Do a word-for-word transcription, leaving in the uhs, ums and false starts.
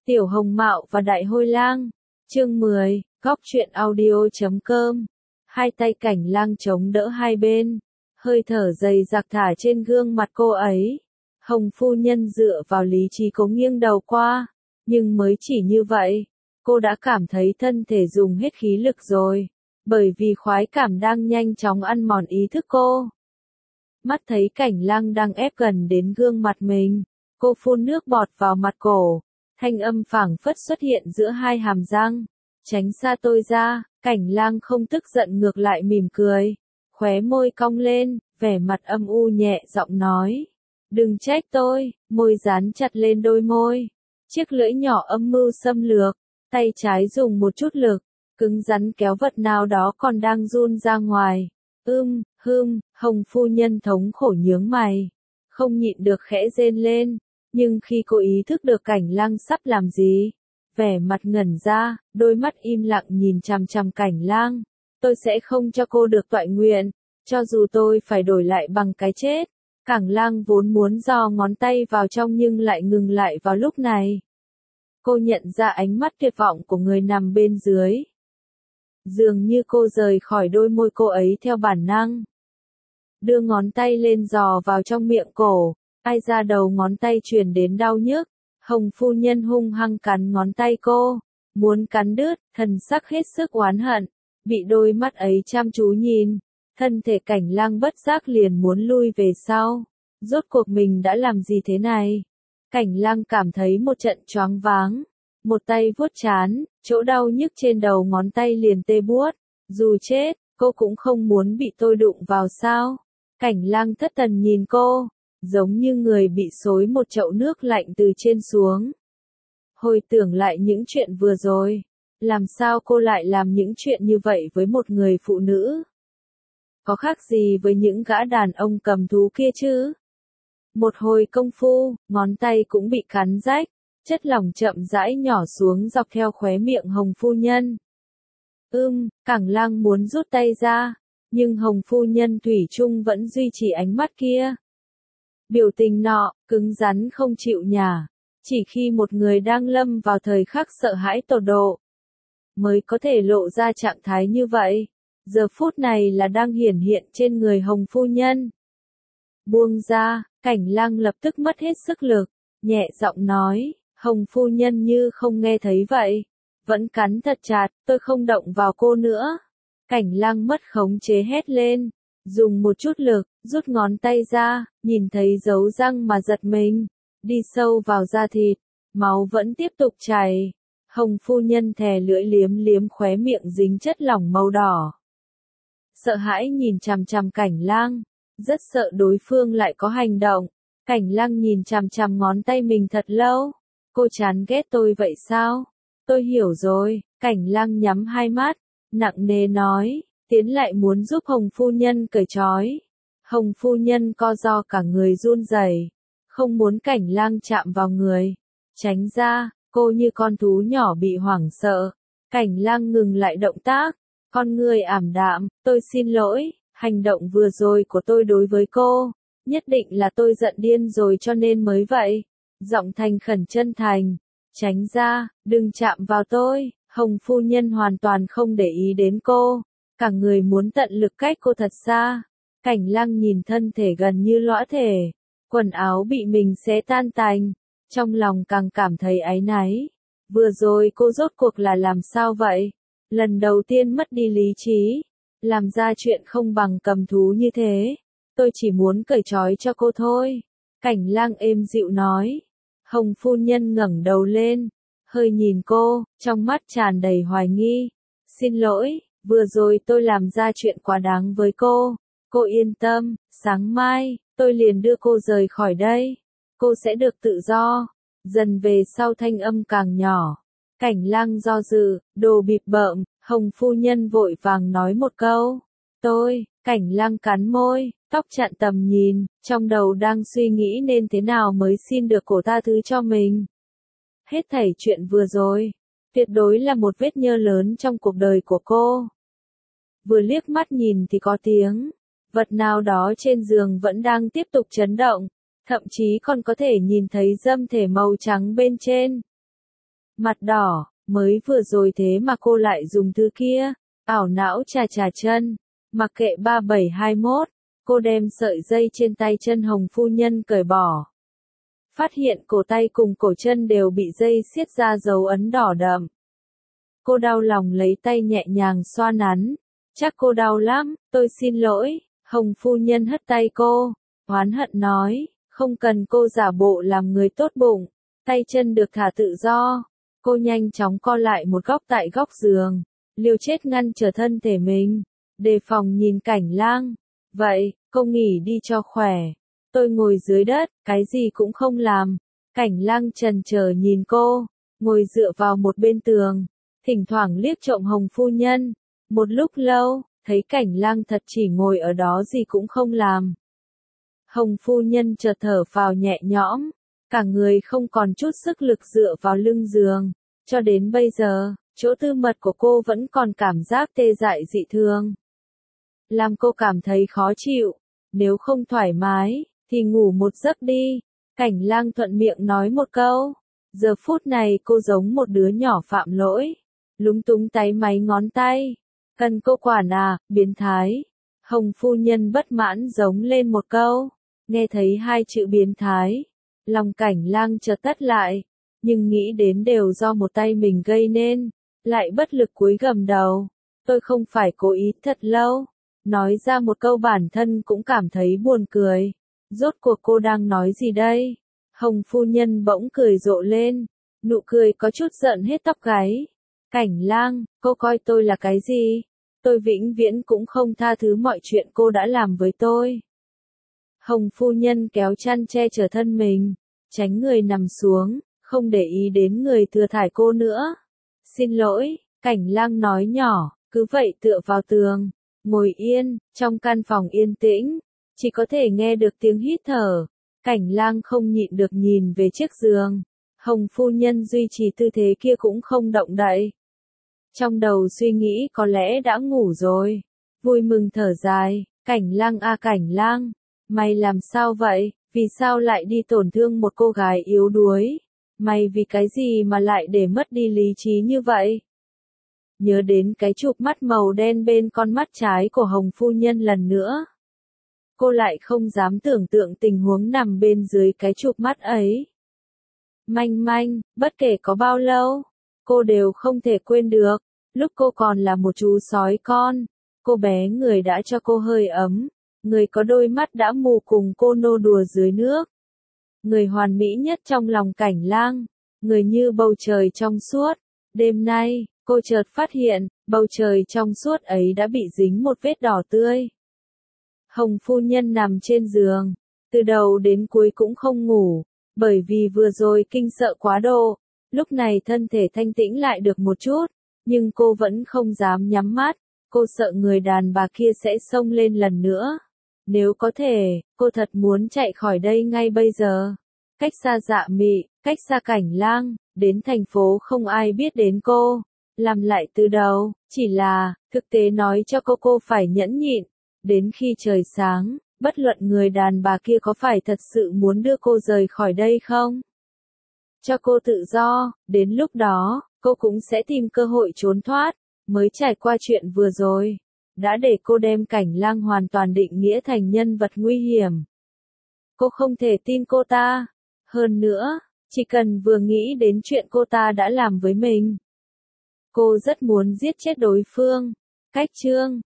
Tiểu Hồng Mạo và Đại Hôi Lang. Chương mười, Góc truyện audio.com. Hai tay Cảnh Lang chống đỡ hai bên, hơi thở dày dặc thả trên gương mặt cô ấy. Hồng phu nhân dựa vào lý trí cố nghiêng đầu qua, nhưng mới chỉ như vậy, cô đã cảm thấy thân thể dùng hết khí lực rồi, bởi vì khoái cảm đang nhanh chóng ăn mòn ý thức cô. Mắt thấy Cảnh Lang đang ép gần đến gương mặt mình, cô phun nước bọt vào mặt cổ, thanh âm phảng phất xuất hiện giữa hai hàm răng. Tránh xa tôi ra. Cảnh Lang không tức giận ngược lại mỉm cười, khóe môi cong lên, vẻ mặt âm u nhẹ giọng nói. Đừng trách tôi, môi dán chặt lên đôi môi. Chiếc lưỡi nhỏ âm mưu xâm lược, tay trái dùng một chút lực, cứng rắn kéo vật nào đó còn đang run ra ngoài. Ưm, hưm, Hồng phu nhân thống khổ nhướng mày, không nhịn được khẽ rên lên, nhưng khi cô ý thức được Cảnh Lang sắp làm gì, vẻ mặt ngẩn ra, đôi mắt im lặng nhìn chằm chằm Cảnh Lang. Tôi sẽ không cho cô được toại nguyện, cho dù tôi phải đổi lại bằng cái chết. Cảnh Lang vốn muốn giò ngón tay vào trong nhưng lại ngừng lại vào lúc này. Cô nhận ra ánh mắt tuyệt vọng của người nằm bên dưới. Dường như cô rời khỏi đôi môi cô ấy theo bản năng. Đưa ngón tay lên giò vào trong miệng cổ, ai ra đầu ngón tay truyền đến đau nhức. Hồng phu nhân hung hăng cắn ngón tay cô, muốn cắn đứt, thần sắc hết sức oán hận, bị đôi mắt ấy chăm chú nhìn, thân thể Cảnh Lang bất giác liền muốn lui về sau. Rốt cuộc mình đã làm gì thế này? Cảnh Lang cảm thấy một trận choáng váng, một tay vuốt trán, chỗ đau nhức trên đầu ngón tay liền tê buốt. Dù chết, cô cũng không muốn bị tôi đụng vào sao? Cảnh Lang thất thần nhìn cô, giống như người bị xối một chậu nước lạnh từ trên xuống. Hồi tưởng lại những chuyện vừa rồi, làm sao cô lại làm những chuyện như vậy với một người phụ nữ? Có khác gì với những gã đàn ông cầm thú kia chứ? Một hồi công phu, ngón tay cũng bị cắn rách, chất lỏng chậm rãi nhỏ xuống dọc theo khóe miệng Hồng phu nhân. Ưm, Cảnh Lang muốn rút tay ra, nhưng Hồng phu nhân thủy chung vẫn duy trì ánh mắt kia. Biểu tình nọ, cứng rắn không chịu nhả, chỉ khi một người đang lâm vào thời khắc sợ hãi tột độ, mới có thể lộ ra trạng thái như vậy. Giờ phút này là đang hiển hiện trên người Hồng phu nhân. Buông ra, Cảnh Lang lập tức mất hết sức lực, nhẹ giọng nói, Hồng phu nhân như không nghe thấy vậy, vẫn cắn thật chặt, tôi không động vào cô nữa. Cảnh Lang mất khống chế hét lên, dùng một chút lực, rút ngón tay ra, nhìn thấy dấu răng mà giật mình, đi sâu vào da thịt, máu vẫn tiếp tục chảy. Hồng phu nhân thè lưỡi liếm liếm khóe miệng dính chất lỏng màu đỏ. Sợ hãi nhìn chằm chằm Cảnh Lang, rất sợ đối phương lại có hành động. Cảnh Lang nhìn chằm chằm ngón tay mình thật lâu. Cô chán ghét tôi vậy sao? Tôi hiểu rồi. Cảnh Lang nhắm hai mắt, nặng nề nói, tiến lại muốn giúp Hồng phu nhân cởi trói. Hồng phu nhân co ro cả người run rẩy, không muốn Cảnh Lang chạm vào người. Tránh ra, cô như con thú nhỏ bị hoảng sợ. Cảnh Lang ngừng lại động tác, con người ảm đạm, tôi xin lỗi, hành động vừa rồi của tôi đối với cô, nhất định là tôi giận điên rồi cho nên mới vậy. Giọng thành khẩn chân thành, tránh ra, đừng chạm vào tôi. Hồng phu nhân hoàn toàn không để ý đến cô, cả người muốn tận lực cách cô thật xa. Cảnh Lang nhìn thân thể gần như lõa thể, quần áo bị mình xé tan tành, trong lòng càng cảm thấy áy náy. Vừa rồi cô rốt cuộc là làm sao vậy? Lần đầu tiên mất đi lý trí, làm ra chuyện không bằng cầm thú như thế. Tôi chỉ muốn cởi trói cho cô thôi. Cảnh Lang êm dịu nói. Hồng phu nhân ngẩng đầu lên, hơi nhìn cô, trong mắt tràn đầy hoài nghi. Xin lỗi, vừa rồi tôi làm ra chuyện quá đáng với cô. Cô yên tâm, sáng mai, tôi liền đưa cô rời khỏi đây. Cô sẽ được tự do. Dần về sau thanh âm càng nhỏ. Cảnh Lang do dự, đồ bịp bợm, Hồng phu nhân vội vàng nói một câu. Tôi, Cảnh Lang cắn môi, tóc chặn tầm nhìn, trong đầu đang suy nghĩ nên thế nào mới xin được cô tha thứ cho mình. Hết thảy chuyện vừa rồi, tuyệt đối là một vết nhơ lớn trong cuộc đời của cô. Vừa liếc mắt nhìn thì có tiếng, vật nào đó trên giường vẫn đang tiếp tục chấn động, thậm chí còn có thể nhìn thấy dâm thể màu trắng bên trên. Mặt đỏ, mới vừa rồi thế mà cô lại dùng thứ kia, ảo não chà chà chân, mặc kệ ba bảy hai mốt, cô đem sợi dây trên tay chân Hồng phu nhân cởi bỏ. Phát hiện cổ tay cùng cổ chân đều bị dây siết ra dấu ấn đỏ đậm. Cô đau lòng lấy tay nhẹ nhàng xoa nắn. Chắc cô đau lắm, tôi xin lỗi. Hồng phu nhân hất tay cô, oán hận nói, không cần cô giả bộ làm người tốt bụng, tay chân được thả tự do. Cô nhanh chóng co lại một góc tại góc giường, liều chết ngăn trở thân thể mình, đề phòng nhìn Cảnh Lang. Vậy, cô nghỉ đi cho khỏe. Tôi ngồi dưới đất, cái gì cũng không làm. Cảnh Lang chần chờ nhìn cô, ngồi dựa vào một bên tường, thỉnh thoảng liếc trộm Hồng phu nhân. Một lúc lâu, thấy Cảnh Lang thật chỉ ngồi ở đó gì cũng không làm. Hồng phu nhân chợt thở phào nhẹ nhõm, cả người không còn chút sức lực dựa vào lưng giường. Cho đến bây giờ, chỗ tư mật của cô vẫn còn cảm giác tê dại dị thường. Làm cô cảm thấy khó chịu, nếu không thoải mái, thì ngủ một giấc đi. Cảnh Lang thuận miệng nói một câu. Giờ phút này cô giống một đứa nhỏ phạm lỗi, lúng túng táy máy ngón tay. Cần cô quản à, biến thái. Hồng phu nhân bất mãn giống lên một câu. Nghe thấy hai chữ biến thái, lòng Cảnh Lang chợt tắt lại, nhưng nghĩ đến đều do một tay mình gây nên, lại bất lực cúi gằm đầu. Tôi không phải cố ý. Thật lâu, nói ra một câu bản thân cũng cảm thấy buồn cười. Rốt cuộc cô đang nói gì đây? Hồng phu nhân bỗng cười rộ lên, nụ cười có chút giận hết tóc gáy. Cảnh Lang, cô coi tôi là cái gì? Tôi vĩnh viễn cũng không tha thứ mọi chuyện cô đã làm với tôi. Hồng phu nhân kéo chăn che chở thân mình, tránh người nằm xuống, không để ý đến người thừa thải cô nữa. Xin lỗi, Cảnh Lang nói nhỏ, cứ vậy tựa vào tường, ngồi yên, trong căn phòng yên tĩnh, chỉ có thể nghe được tiếng hít thở. Cảnh Lang không nhịn được nhìn về chiếc giường. Hồng phu nhân duy trì tư thế kia cũng không động đậy. Trong đầu suy nghĩ có lẽ đã ngủ rồi. Vui mừng thở dài, Cảnh Lang a Cảnh Lang, mày làm sao vậy? Vì sao lại đi tổn thương một cô gái yếu đuối? Mày vì cái gì mà lại để mất đi lý trí như vậy? Nhớ đến cái chụp mắt màu đen bên con mắt trái của Hồng phu nhân lần nữa. Cô lại không dám tưởng tượng tình huống nằm bên dưới cái chụp mắt ấy. Manh manh, bất kể có bao lâu, cô đều không thể quên được. Lúc cô còn là một chú sói con, cô bé người đã cho cô hơi ấm, người có đôi mắt đã mù cùng cô nô đùa dưới nước. Người hoàn mỹ nhất trong lòng Cảnh Lang, người như bầu trời trong suốt. Đêm nay, cô chợt phát hiện, bầu trời trong suốt ấy đã bị dính một vết đỏ tươi. Hồng phu nhân nằm trên giường, từ đầu đến cuối cũng không ngủ, bởi vì vừa rồi kinh sợ quá độ. Lúc này thân thể thanh tĩnh lại được một chút, nhưng cô vẫn không dám nhắm mắt, cô sợ người đàn bà kia sẽ xông lên lần nữa. Nếu có thể, cô thật muốn chạy khỏi đây ngay bây giờ. Cách xa Dạ Mị, cách xa Cảnh Lang, đến thành phố không ai biết đến cô. Làm lại từ đầu, chỉ là, thực tế nói cho cô cô phải nhẫn nhịn. Đến khi trời sáng, bất luận người đàn bà kia có phải thật sự muốn đưa cô rời khỏi đây không? Cho cô tự do, đến lúc đó, cô cũng sẽ tìm cơ hội trốn thoát. Mới trải qua chuyện vừa rồi, đã để cô đem Cảnh Lang hoàn toàn định nghĩa thành nhân vật nguy hiểm. Cô không thể tin cô ta. Hơn nữa, chỉ cần vừa nghĩ đến chuyện cô ta đã làm với mình, cô rất muốn giết chết đối phương. Cách chương